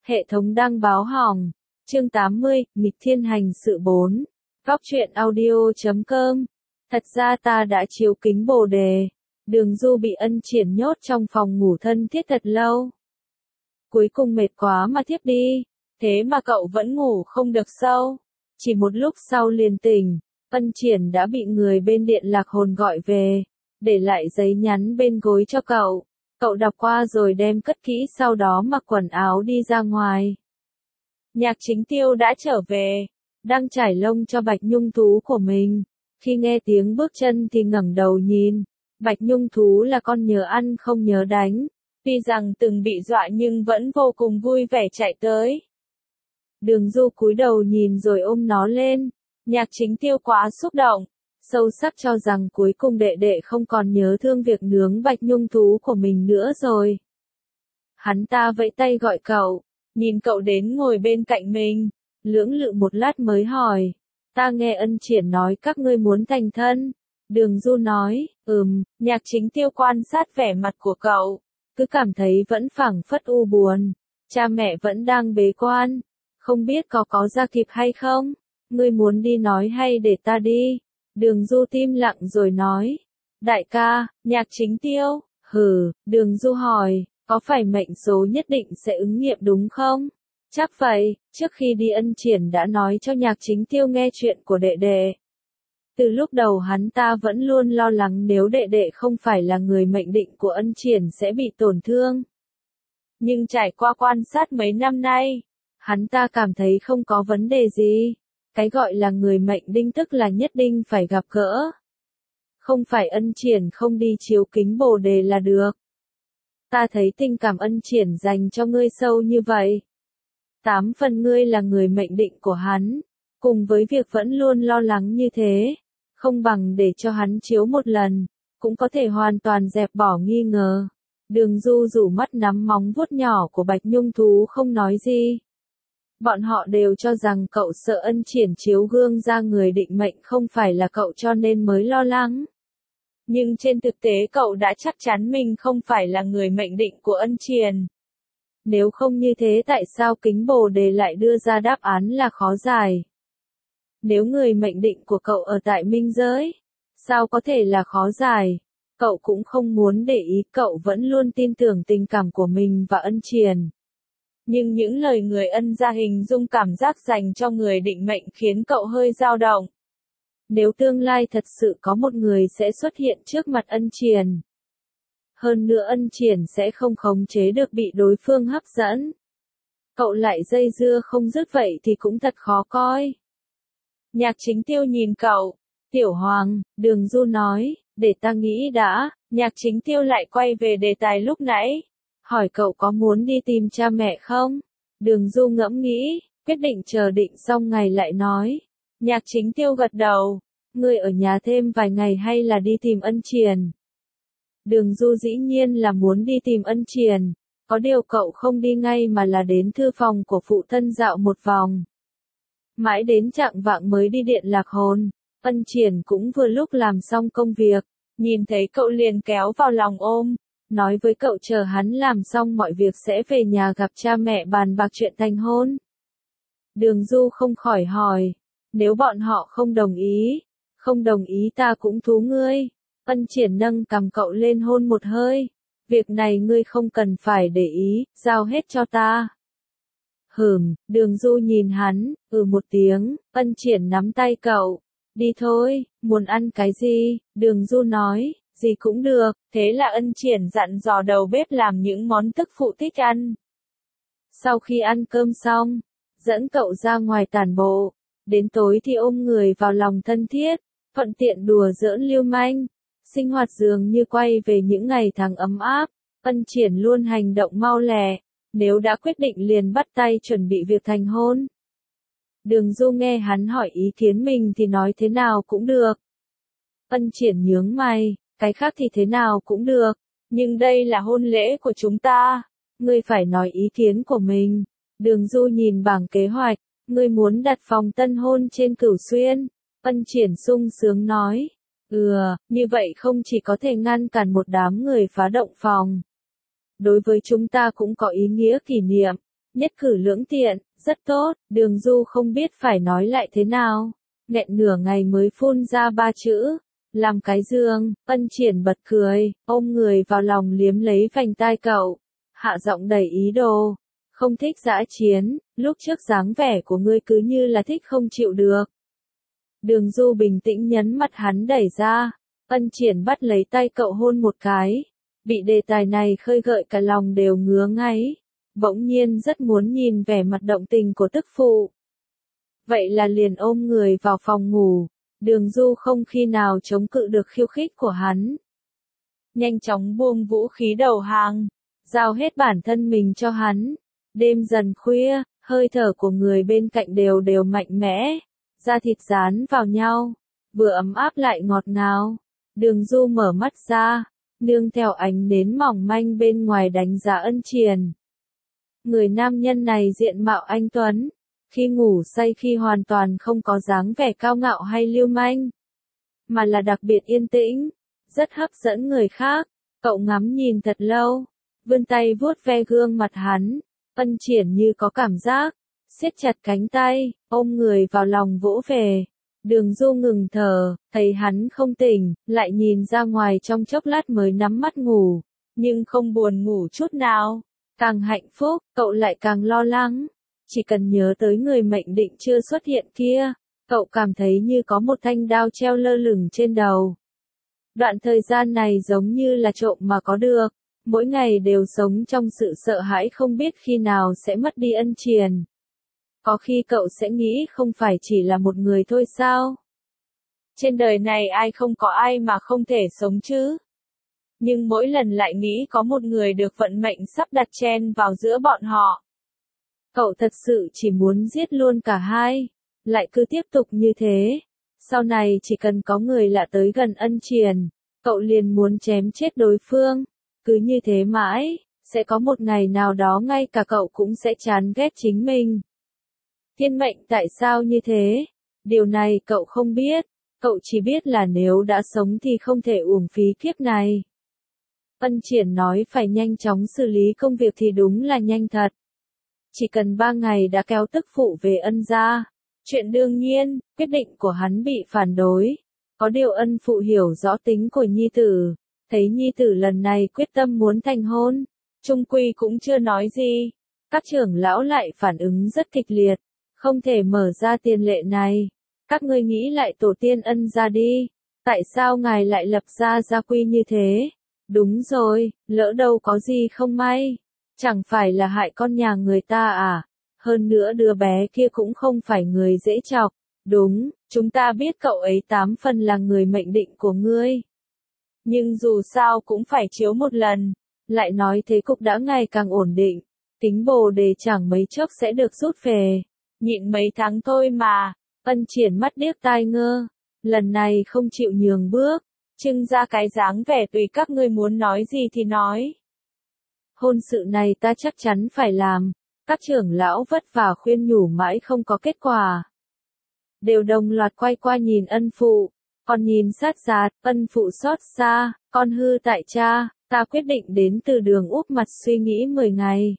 Hệ thống đăng báo hỏng. Chương 80, nghịch thiên hành sự 4. Góc truyện audio.com. Thật ra ta đã chiếu kính Bồ Đề. Đường Du bị Ân Triển nhốt trong phòng ngủ thân thiết thật lâu. Cuối cùng mệt quá mà thiếp đi. Thế mà cậu vẫn ngủ không được sâu. Chỉ một lúc sau liền tỉnh, Ân Triển đã bị người bên Điện Lạc Hồn gọi về, để lại giấy nhắn bên gối cho cậu. Cậu đọc qua rồi đem cất kỹ, sau đó mặc quần áo đi ra ngoài. Nhạc Chính Tiêu đã trở về, đang trải lông cho Bạch Nhung thú của mình. Khi nghe tiếng bước chân thì ngẩng đầu nhìn. Bạch Nhung thú là con nhớ ăn không nhớ đánh. Tuy rằng từng bị dọa nhưng vẫn vô cùng vui vẻ chạy tới. Đường Du cúi đầu nhìn rồi ôm nó lên. Nhạc Chính Tiêu quá xúc động, sâu sắc cho rằng cuối cùng đệ đệ không còn nhớ thương việc nướng Bạch Nhung thú của mình nữa rồi. Hắn ta vẫy tay gọi cậu, nhìn cậu đến ngồi bên cạnh mình, lưỡng lự một lát mới hỏi, ta nghe Ân Triển nói các ngươi muốn thành thân. Đường Du nói, Nhạc Chính Tiêu quan sát vẻ mặt của cậu, cứ cảm thấy vẫn phảng phất u buồn, cha mẹ vẫn đang bế quan, không biết có ra kịp hay không, ngươi muốn đi nói hay để ta đi? Đường Du im lặng rồi nói, đại ca, Nhạc Chính Tiêu, Đường Du hỏi, có phải mệnh số nhất định sẽ ứng nghiệm đúng không? Chắc vậy, trước khi đi Ân Triển đã nói cho Nhạc Chính Tiêu nghe chuyện của đệ đệ. Từ lúc đầu hắn ta vẫn luôn lo lắng nếu đệ đệ không phải là người mệnh định của Ân Triển sẽ bị tổn thương. Nhưng trải qua quan sát mấy năm nay, hắn ta cảm thấy không có vấn đề gì. Cái gọi là người mệnh đinh tức là nhất định phải gặp gỡ. Không phải Ân Triển không đi chiếu kính Bồ Đề là được. Ta thấy tình cảm Ân Triển dành cho ngươi sâu như vậy. 8 phần ngươi là người mệnh định của hắn, cùng với việc vẫn luôn lo lắng như thế, không bằng để cho hắn chiếu một lần, cũng có thể hoàn toàn dẹp bỏ nghi ngờ. Đường Du rủ mắt nắm móng vuốt nhỏ của Bạch Nhung thú không nói gì. Bọn họ đều cho rằng cậu sợ Ân Triển chiếu gương ra người định mệnh không phải là cậu cho nên mới lo lắng. Nhưng trên thực tế cậu đã chắc chắn mình không phải là người mệnh định của Ân Triển. Nếu không như thế tại sao kính Bồ Đề lại đưa ra đáp án là khó giải? Nếu người mệnh định của cậu ở tại minh giới, sao có thể là khó giải? Cậu cũng không muốn để ý, cậu vẫn luôn tin tưởng tình cảm của mình và Ân Triển. Nhưng những lời người Ân gia hình dung cảm giác dành cho người định mệnh khiến cậu hơi dao động. Nếu tương lai thật sự có một người sẽ xuất hiện trước mặt Ân Triển. Hơn nữa Ân Triển sẽ không khống chế được bị đối phương hấp dẫn. Cậu lại dây dưa không dứt vậy thì cũng thật khó coi. Nhạc Chính Tiêu nhìn cậu, Tiểu Hoàng, Đường Du nói, để ta nghĩ đã. Nhạc Chính Tiêu lại quay về đề tài lúc nãy. Hỏi cậu có muốn đi tìm cha mẹ không? Đường Du ngẫm nghĩ, quyết định chờ định xong ngày lại nói. Nhạc Chính Tiêu gật đầu, ngươi ở nhà thêm vài ngày hay là đi tìm Ân Triển? Đường Du dĩ nhiên là muốn đi tìm Ân Triển, có điều cậu không đi ngay mà là đến thư phòng của phụ thân dạo một vòng. Mãi đến chạng vạng mới đi Điện Lạc Hồn, Ân Triển cũng vừa lúc làm xong công việc, nhìn thấy cậu liền kéo vào lòng ôm, nói với cậu chờ hắn làm xong mọi việc sẽ về nhà gặp cha mẹ bàn bạc chuyện thành hôn. Đường Du không khỏi hỏi, nếu bọn họ không đồng ý ta cũng thú ngươi. Ân Triển nâng cằm cậu lên hôn một hơi, việc này ngươi không cần phải để ý, giao hết cho ta. Đường Du nhìn hắn, một tiếng, Ân Triển nắm tay cậu, đi thôi, muốn ăn cái gì? Đường Du nói, gì cũng được, thế là Ân Triển dặn dò đầu bếp làm những món tức phụ thích ăn. Sau khi ăn cơm xong, dẫn cậu ra ngoài tản bộ, đến tối thì ôm người vào lòng thân thiết, thuận tiện đùa giỡn lưu manh. Sinh hoạt dường như quay về những ngày tháng ấm áp, Ân Triển luôn hành động mau lẹ, nếu đã quyết định liền bắt tay chuẩn bị việc thành hôn. Đường Du nghe hắn hỏi ý kiến mình thì nói thế nào cũng được. Ân Triển nhướng mày, cái khác thì thế nào cũng được, nhưng đây là hôn lễ của chúng ta, ngươi phải nói ý kiến của mình. Đường Du nhìn bảng kế hoạch, ngươi muốn đặt phòng tân hôn trên Cửu Xuyên. Ân Triển sung sướng nói. Như vậy không chỉ có thể ngăn cản một đám người phá động phòng. Đối với chúng ta cũng có ý nghĩa kỷ niệm. Nhất cử lưỡng tiện, rất tốt, Đường Du không biết phải nói lại thế nào. Nghẹn nửa ngày mới phun ra ba chữ. Làm cái giường, Ân Triển bật cười, ôm người vào lòng liếm lấy vành tai cậu. Hạ giọng đầy ý đồ. Không thích dã chiến, lúc trước dáng vẻ của ngươi cứ như là thích không chịu được. Đường Du bình tĩnh nhấn mặt hắn đẩy ra. Ân Triển bắt lấy tay cậu hôn một cái. Bị đề tài này khơi gợi cả lòng đều ngứa ngáy. Bỗng nhiên rất muốn nhìn vẻ mặt động tình của tức phụ. Vậy là liền ôm người vào phòng ngủ. Đường Du không khi nào chống cự được khiêu khích của hắn. Nhanh chóng buông vũ khí đầu hàng. Giao hết bản thân mình cho hắn. Đêm dần khuya, hơi thở của người bên cạnh đều đều mạnh mẽ. Da thịt dán vào nhau. Vừa ấm áp lại ngọt ngào. Đường Du mở mắt ra. Nương theo ánh nến mỏng manh bên ngoài đánh giá Ân Triển. Người nam nhân này diện mạo anh tuấn. Khi ngủ say khi hoàn toàn không có dáng vẻ cao ngạo hay lưu manh. Mà là đặc biệt yên tĩnh. Rất hấp dẫn người khác. Cậu ngắm nhìn thật lâu. Vươn tay vuốt ve gương mặt hắn. Ân Triển như có cảm giác. Siết chặt cánh tay. Ôm người vào lòng vỗ về. Đường Du ngừng thở. Thấy hắn không tỉnh. Lại nhìn ra ngoài trong chốc lát mới nắm mắt ngủ. Nhưng không buồn ngủ chút nào. Càng hạnh phúc, cậu lại càng lo lắng. Chỉ cần nhớ tới người mệnh định chưa xuất hiện kia, cậu cảm thấy như có một thanh đao treo lơ lửng trên đầu. Đoạn thời gian này giống như là trộm mà có được, mỗi ngày đều sống trong sự sợ hãi không biết khi nào sẽ mất đi Ân Triển. Có khi cậu sẽ nghĩ không phải chỉ là một người thôi sao? Trên đời này ai không có ai mà không thể sống chứ? Nhưng mỗi lần lại nghĩ có một người được vận mệnh sắp đặt chen vào giữa bọn họ. Cậu thật sự chỉ muốn giết luôn cả hai. Lại cứ tiếp tục như thế. Sau này chỉ cần có người lạ tới gần Ân Triển, cậu liền muốn chém chết đối phương. Cứ như thế mãi, sẽ có một ngày nào đó ngay cả cậu cũng sẽ chán ghét chính mình. Thiên mệnh tại sao như thế? Điều này cậu không biết. Cậu chỉ biết là nếu đã sống thì không thể uổng phí kiếp này. Ân Triển nói phải nhanh chóng xử lý công việc thì đúng là nhanh thật. Chỉ cần 3 ngày đã kéo tức phụ về Ân gia. Chuyện đương nhiên, quyết định của hắn bị phản đối. Có điều Ân phụ hiểu rõ tính của nhi tử. Thấy nhi tử lần này quyết tâm muốn thành hôn. Trung quy cũng chưa nói gì. Các trưởng lão lại phản ứng rất kịch liệt. Không thể mở ra tiền lệ này. Các ngươi nghĩ lại tổ tiên Ân gia đi. Tại sao ngài lại lập ra gia quy như thế? Đúng rồi, lỡ đâu có gì không may. Chẳng phải là hại con nhà người ta à? Hơn nữa đứa bé kia cũng không phải người dễ chọc. Đúng, chúng ta biết cậu ấy 8 phần là người mệnh định của ngươi. Nhưng dù sao cũng phải chiếu một lần. Lại nói thế cục đã ngày càng ổn định. Tính Bồ Đề chẳng mấy chốc sẽ được rút về. Nhịn mấy tháng thôi mà. Ân Triển mắt điếc tai ngơ. Lần này không chịu nhường bước. Trưng ra cái dáng vẻ tùy các ngươi muốn nói gì thì nói. Hôn sự này ta chắc chắn phải làm. Các trưởng lão vất vả khuyên nhủ mãi không có kết quả. Đều đồng loạt quay qua nhìn Ân phụ. Còn nhìn sát sát, Ân phụ xót xa, con hư tại cha, ta quyết định đến từ đường úp mặt suy nghĩ 10 ngày.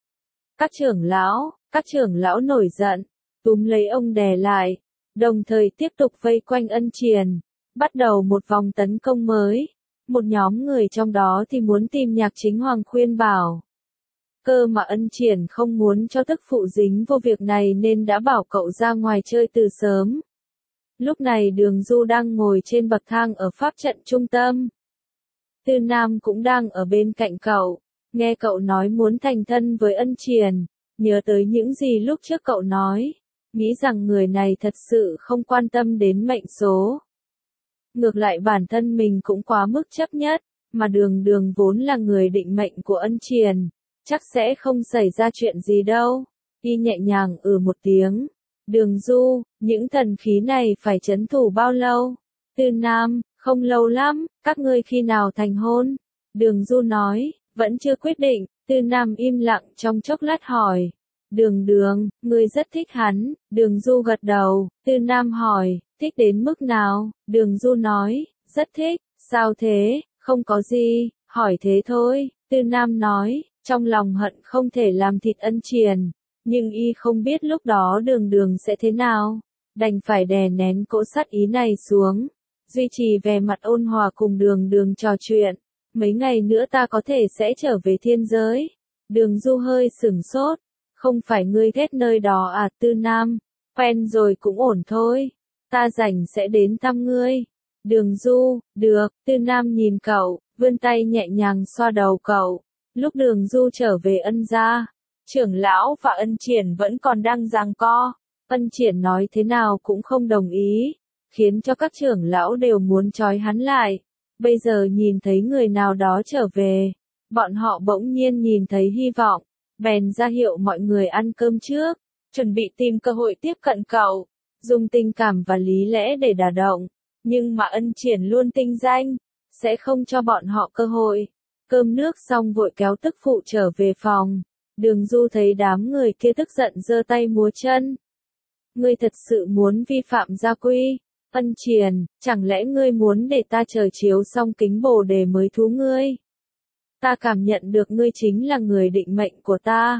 Các trưởng lão nổi giận, túm lấy ông đè lại, đồng thời tiếp tục vây quanh Ân Triển, bắt đầu một vòng tấn công mới. Một nhóm người trong đó thì muốn tìm Nhạc Chính Hoàng khuyên bảo. Cơ mà Ân Triển không muốn cho tức phụ dính vô việc này nên đã bảo cậu ra ngoài chơi từ sớm. Lúc này Đường Du đang ngồi trên bậc thang ở pháp trận trung tâm. Tư Nam cũng đang ở bên cạnh cậu, nghe cậu nói muốn thành thân với Ân Triển, nhớ tới những gì lúc trước cậu nói, nghĩ rằng người này thật sự không quan tâm đến mệnh số. Ngược lại bản thân mình cũng quá mức chấp nhất, mà Đường vốn là người định mệnh của Ân Triển, chắc sẽ không xảy ra chuyện gì đâu. Y nhẹ nhàng một tiếng. Đường Du, những thần khí này phải trấn thủ bao lâu? Tư Nam, không lâu lắm, các ngươi khi nào thành hôn? Đường Du nói, vẫn chưa quyết định. Tư Nam im lặng trong chốc lát hỏi. Đường, ngươi rất thích hắn. Đường Du gật đầu. Tư Nam hỏi, thích đến mức nào? Đường Du nói, rất thích. Sao thế? Không có gì, hỏi thế thôi. Tư Nam nói, Trong lòng hận không thể làm thịt Ân Triển, nhưng y không biết lúc đó Đường Đường sẽ thế nào, đành phải đè nén cỗ sát ý này xuống, duy trì vẻ mặt ôn hòa cùng Đường Đường trò chuyện. Mấy ngày nữa ta có thể sẽ trở về thiên giới. Đường Du hơi sửng sốt, không phải ngươi ghét nơi đó à? Tư Nam, quen rồi cũng ổn thôi, ta rảnh sẽ đến thăm ngươi. Đường Du, được. Tư Nam nhìn cậu, vươn tay nhẹ nhàng xoa đầu cậu. Lúc Đường Du trở về Ân gia, trưởng lão và Ân Triển vẫn còn đang giằng co. Ân Triển nói thế nào cũng không đồng ý, khiến cho các trưởng lão đều muốn trói hắn lại. Bây giờ nhìn thấy người nào đó trở về, bọn họ bỗng nhiên nhìn thấy hy vọng, bèn ra hiệu mọi người ăn cơm trước, chuẩn bị tìm cơ hội tiếp cận cậu, dùng tình cảm và lý lẽ để đả động. Nhưng mà Ân Triển luôn tinh danh, sẽ không cho bọn họ cơ hội. Cơm nước xong vội kéo tức phụ trở về phòng. Đường Du thấy đám người kia tức giận giơ tay múa chân. Ngươi thật sự muốn vi phạm gia quy? Ân Triển, chẳng lẽ ngươi muốn để ta chờ chiếu xong kính Bồ Đề mới thú ngươi? Ta cảm nhận được ngươi chính là người định mệnh của ta.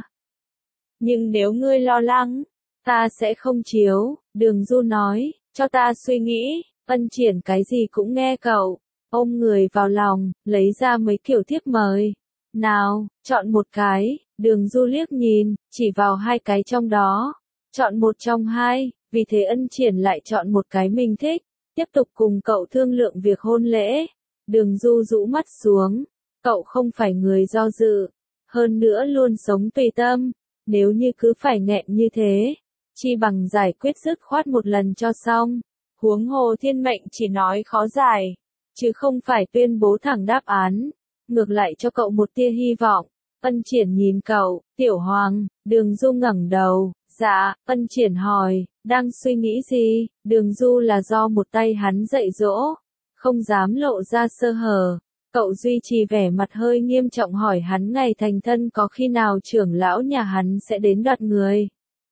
Nhưng nếu ngươi lo lắng, ta sẽ không chiếu. Đường Du nói, cho ta suy nghĩ. Ân Triển cái gì cũng nghe cậu, ôm người vào lòng, lấy ra mấy kiểu thiếp mời. Nào, chọn một cái. Đường Du liếc nhìn, chỉ vào hai cái trong đó. Chọn một trong hai, vì thế Ân Triển lại chọn một cái mình thích, tiếp tục cùng cậu thương lượng việc hôn lễ. Đường Du rũ mắt xuống, cậu không phải người do dự, hơn nữa luôn sống tùy tâm, nếu như cứ phải nghẹn như thế, chi bằng giải quyết dứt khoát một lần cho xong. Huống hồ thiên mệnh chỉ nói khó giải, chứ không phải tuyên bố thẳng đáp án, ngược lại cho cậu một tia hy vọng. Ân Triển nhìn cậu, Tiểu Hoàng. Đường Du ngẩng đầu, dạ. Ân Triển hỏi, đang suy nghĩ gì? Đường Du là do một tay hắn dạy dỗ, không dám lộ ra sơ hở. Cậu duy trì vẻ mặt hơi nghiêm trọng hỏi hắn ngày thành thân có khi nào trưởng lão nhà hắn sẽ đến đoạt người.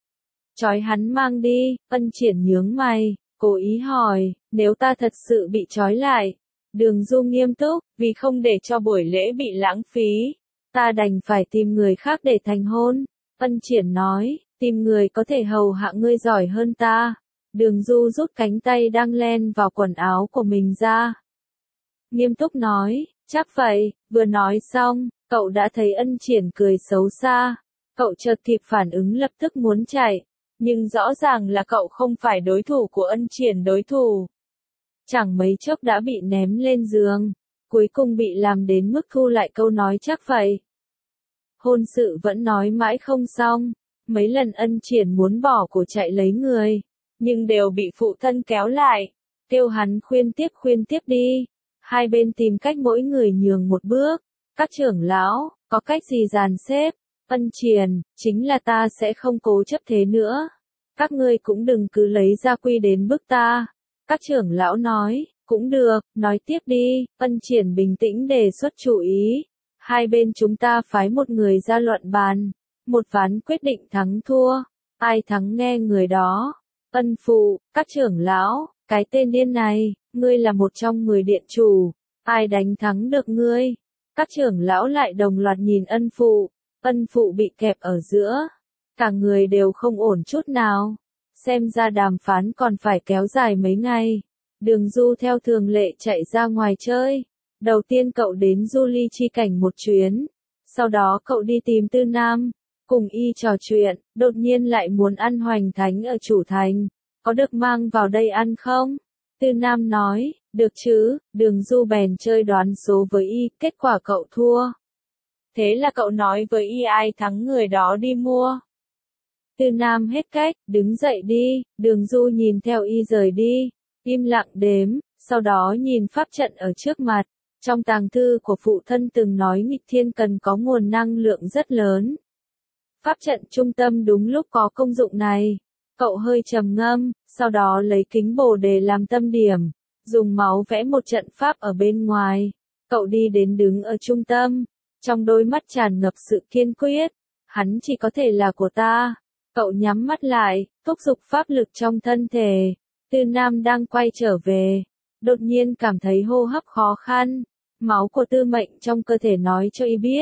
Trói hắn mang đi. Ân Triển nhướng mày, cố ý hỏi, nếu ta thật sự bị trói lại. Đường Du nghiêm túc, vì không để cho buổi lễ bị lãng phí, ta đành phải tìm người khác để thành hôn. Ân Triển nói, tìm người có thể hầu hạ ngươi giỏi hơn ta. Đường Du rút cánh tay đang len vào quần áo của mình ra. Nghiêm túc nói, chắc vậy. Vừa nói xong, cậu đã thấy Ân Triển cười xấu xa. Cậu chợt kịp phản ứng lập tức muốn chạy. Nhưng rõ ràng là cậu không phải đối thủ của Ân Triển đối thủ. Chẳng mấy chốc đã bị ném lên giường. Cuối cùng bị làm đến mức thu lại câu nói chắc vậy. Hôn sự vẫn nói mãi không xong. Mấy lần Ân Triển muốn bỏ của chạy lấy người, nhưng đều bị phụ thân kéo lại, kêu hắn khuyên tiếp đi. Hai bên tìm cách mỗi người nhường một bước. Các trưởng lão, có cách gì dàn xếp? Ân Triển, chính là ta sẽ không cố chấp thế nữa. Các ngươi cũng đừng cứ lấy gia quy đến bức ta. Các trưởng lão nói, cũng được, nói tiếp đi. Ân Triển bình tĩnh đề xuất chủ ý. Hai bên chúng ta phái một người ra luận bàn. Một ván quyết định thắng thua. Ai thắng nghe người đó. Ân phụ, các trưởng lão, cái tên điên này, ngươi là một trong 10 điện chủ. Ai đánh thắng được ngươi? Các trưởng lão lại đồng loạt nhìn ân phụ. Ân phụ bị kẹp ở giữa. Cả người đều không ổn chút nào. Xem ra đàm phán còn phải kéo dài mấy ngày. Đường Du theo thường lệ chạy ra ngoài chơi. Đầu tiên cậu đến Du Ly Chi cảnh một chuyến. Sau đó cậu đi tìm Tư Nam. Cùng y trò chuyện, đột nhiên lại muốn ăn hoành thánh ở chủ thành. Có được mang vào đây ăn không? Tư Nam nói, được chứ. Đường Du bèn chơi đoán số với y, kết quả cậu thua. Thế là cậu nói với y ai thắng người đó đi mua. Tư Nam hết cách, đứng dậy đi. Đường Du nhìn theo y rời đi, im lặng đếm, sau đó nhìn pháp trận ở trước mặt. Trong tàng thư của phụ thân từng nói nghịch thiên cần có nguồn năng lượng rất lớn. Pháp trận trung tâm đúng lúc có công dụng này. Cậu hơi trầm ngâm, sau đó lấy kính Bồ Đề làm tâm điểm, dùng máu vẽ một trận pháp ở bên ngoài. Cậu đi đến đứng ở trung tâm, trong đôi mắt tràn ngập sự kiên quyết. Hắn chỉ có thể là của ta. Cậu nhắm mắt lại, thúc giục pháp lực trong thân thể. Tư Nam đang quay trở về, đột nhiên cảm thấy hô hấp khó khăn. Máu của Tư Mệnh trong cơ thể nói cho y biết,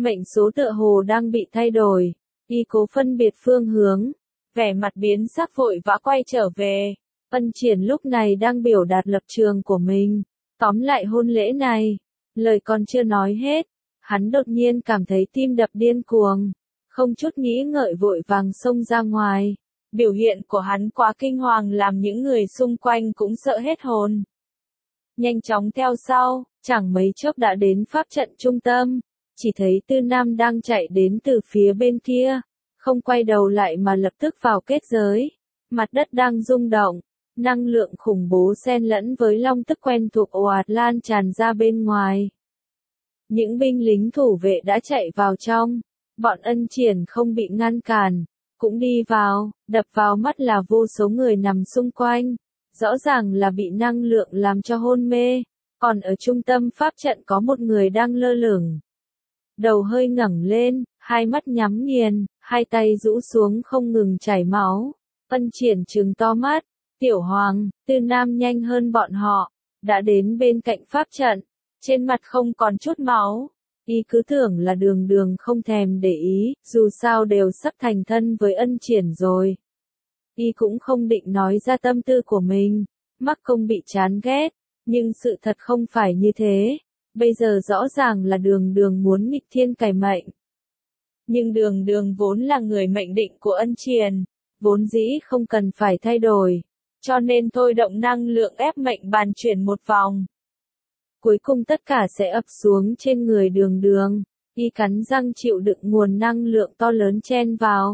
Mệnh số tựa hồ đang bị thay đổi. Y cố phân biệt phương hướng. Vẻ mặt biến sắc vội vã quay trở về. Ân Triển lúc này đang biểu đạt lập trường của mình. Tóm lại hôn lễ này. Lời còn chưa nói hết. Hắn đột nhiên cảm thấy tim đập điên cuồng. Không chút nghĩ ngợi vội vàng xông ra ngoài. Biểu hiện của hắn quá kinh hoàng làm những người xung quanh cũng sợ hết hồn. Nhanh chóng theo sau, chẳng mấy chốc đã đến pháp trận trung tâm. Chỉ thấy Tư Nam đang chạy đến từ phía bên kia. Không quay đầu lại mà lập tức vào kết giới. Mặt đất đang rung động. Năng lượng khủng bố xen lẫn với long tức quen thuộc ồ ạt lan tràn ra bên ngoài. Những binh lính thủ vệ đã chạy vào trong. Bọn Ân Triển không bị ngăn cản. Cũng đi vào, đập vào mắt là vô số người nằm xung quanh. Rõ ràng là bị năng lượng làm cho hôn mê. Còn ở trung tâm pháp trận có một người đang lơ lửng. Đầu hơi ngẩng lên, hai mắt nhắm nghiền, hai tay rũ xuống không ngừng chảy máu. Ân Triển trừng to mắt. Tiểu Hoàng, Tư Nam nhanh hơn bọn họ. Đã đến bên cạnh pháp trận. Trên mặt không còn chút máu. Y cứ tưởng là Đường Đường không thèm để ý, dù sao đều sắp thành thân với Ân Triển rồi. Y cũng không định nói ra tâm tư của mình, mắc công bị chán ghét, nhưng sự thật không phải như thế. Bây giờ rõ ràng là Đường Đường muốn nghịch thiên cải mệnh. Nhưng Đường Đường vốn là người mệnh định của Ân Triển, vốn dĩ không cần phải thay đổi, cho nên thôi động năng lượng ép mệnh bàn chuyển một vòng. Cuối cùng tất cả sẽ ập xuống trên người Đường Đường. Y cắn răng chịu đựng nguồn năng lượng to lớn chen vào.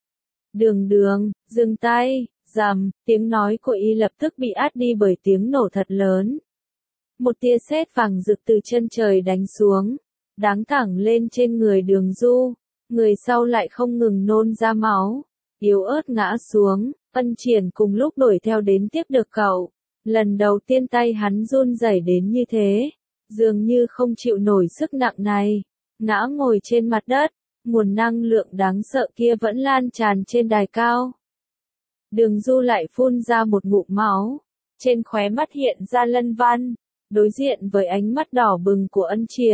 Đường Đường, dừng tay, rầm, tiếng nói của Y lập tức bị át đi bởi tiếng nổ thật lớn. Một tia sét vàng rực từ chân trời đánh xuống, đáng thẳng lên trên người Đường Du. Người sau lại không ngừng nôn ra máu, yếu ớt ngã xuống. Ân Triển cùng lúc đuổi theo đến tiếp được cậu. Lần đầu tiên tay hắn run rẩy đến như thế, dường như không chịu nổi sức nặng này, ngã ngồi trên mặt đất, nguồn năng lượng đáng sợ kia vẫn lan tràn trên đài cao. Đường Du lại phun ra một ngụm máu, trên khóe mắt hiện ra lân văn, đối diện với ánh mắt đỏ bừng của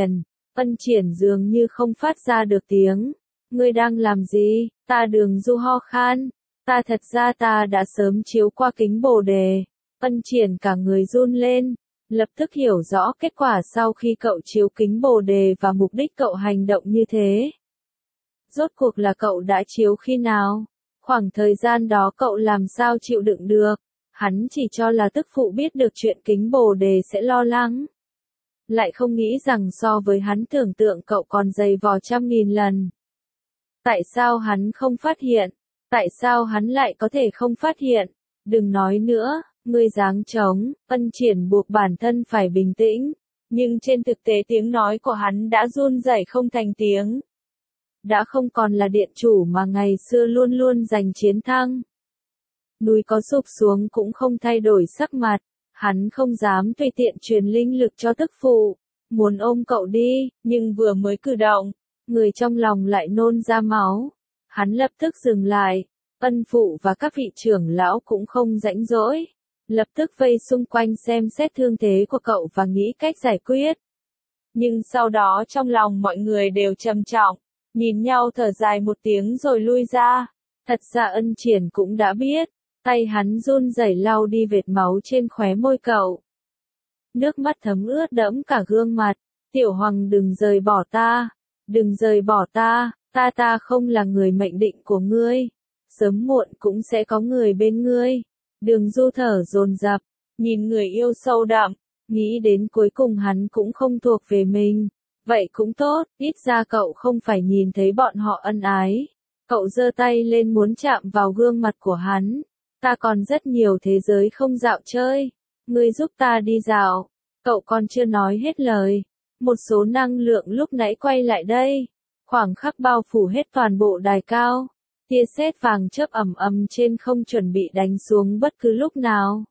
Ân Triển dường như không phát ra được tiếng. Ngươi đang làm gì? Ta Đường Du ho khan, thật ra ta đã sớm chiếu qua kính Bồ Đề. Ân Triển cả người run lên, lập tức hiểu rõ kết quả sau khi cậu chiếu kính Bồ Đề và mục đích cậu hành động như thế. Rốt cuộc là cậu đã chiếu khi nào? Khoảng thời gian đó cậu làm sao chịu đựng được? Hắn chỉ cho là tức phụ biết được chuyện kính Bồ Đề sẽ lo lắng. Lại không nghĩ rằng so với hắn tưởng tượng cậu còn dày vò 100.000 lần. Tại sao hắn không phát hiện? Tại sao hắn lại có thể không phát hiện? Đừng nói nữa. Ngươi giáng trống. Ân Triển buộc bản thân phải bình tĩnh, nhưng trên thực tế tiếng nói của hắn đã run rẩy không thành tiếng. Đã không còn là điện chủ mà ngày xưa luôn luôn giành chiến thắng. Núi có sụp xuống cũng không thay đổi sắc mặt, hắn không dám tùy tiện truyền linh lực cho tức phụ, muốn ôm cậu đi, nhưng vừa mới cử động, người trong lòng lại nôn ra máu. Hắn lập tức dừng lại, Ân phụ và các vị trưởng lão cũng không rãnh rỗi. Lập tức vây xung quanh xem xét thương thế của cậu và nghĩ cách giải quyết. Nhưng sau đó trong lòng mọi người đều trầm trọng, nhìn nhau thở dài một tiếng rồi lui ra. Thật ra Ân Triển cũng đã biết, tay hắn run rẩy lau đi vệt máu trên khóe môi cậu. Nước mắt thấm ướt đẫm cả gương mặt. Tiểu Hoàng đừng rời bỏ ta, đừng rời bỏ ta, ta không là người mệnh định của ngươi. Sớm muộn cũng sẽ có người bên ngươi. Đường Du thở dồn dập, nhìn người yêu sâu đậm, nghĩ đến cuối cùng hắn cũng không thuộc về mình. Vậy cũng tốt, ít ra cậu không phải nhìn thấy bọn họ ân ái. Cậu giơ tay lên muốn chạm vào gương mặt của hắn. Ta còn rất nhiều thế giới không dạo chơi. Ngươi giúp ta đi dạo. Cậu còn chưa nói hết lời. Một số năng lượng lúc nãy quay lại đây. Khoảng khắc bao phủ hết toàn bộ đài cao. Tia sét vàng chớp ầm ầm trên không chuẩn bị đánh xuống bất cứ lúc nào.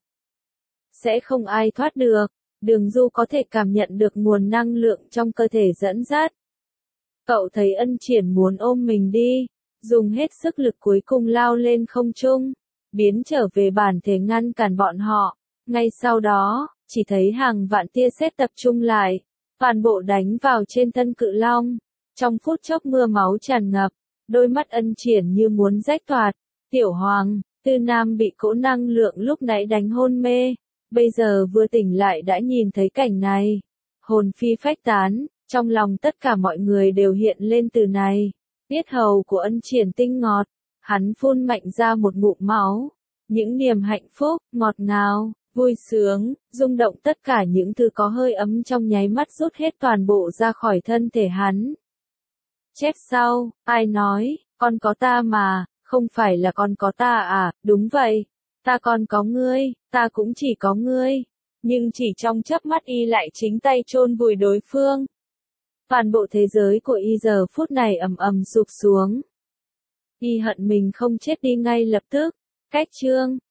Sẽ không ai thoát được. Đường Du có thể cảm nhận được nguồn năng lượng trong cơ thể dẫn dắt. Cậu thấy Ân Triển muốn ôm mình đi, dùng hết sức lực cuối cùng lao lên không trung, biến trở về bản thể ngăn cản bọn họ. Ngay sau đó, chỉ thấy hàng vạn tia sét tập trung lại, toàn bộ đánh vào trên thân cự long. Trong phút chốc mưa máu tràn ngập, đôi mắt Ân Triển như muốn rách toạc. Tiểu Hoàng, Tư Nam bị cỗ năng lượng lúc nãy đánh hôn mê, bây giờ vừa tỉnh lại đã nhìn thấy cảnh này. Hồn phi phách tán, trong lòng tất cả mọi người đều hiện lên từ này. Yết hầu của Ân Triển tinh ngọt, hắn phun mạnh ra một ngụm máu. Những niềm hạnh phúc, ngọt ngào, vui sướng, rung động tất cả những thứ có hơi ấm trong nháy mắt rút hết toàn bộ ra khỏi thân thể hắn. Chép sau, ai nói, con có ta mà, không phải là con có ta à, đúng vậy, ta còn có ngươi, ta cũng chỉ có ngươi. Nhưng chỉ trong chớp mắt y lại chính tay chôn vùi đối phương. Toàn bộ thế giới của y giờ phút này ầm ầm sụp xuống. Y hận mình không chết đi ngay lập tức. Cách chương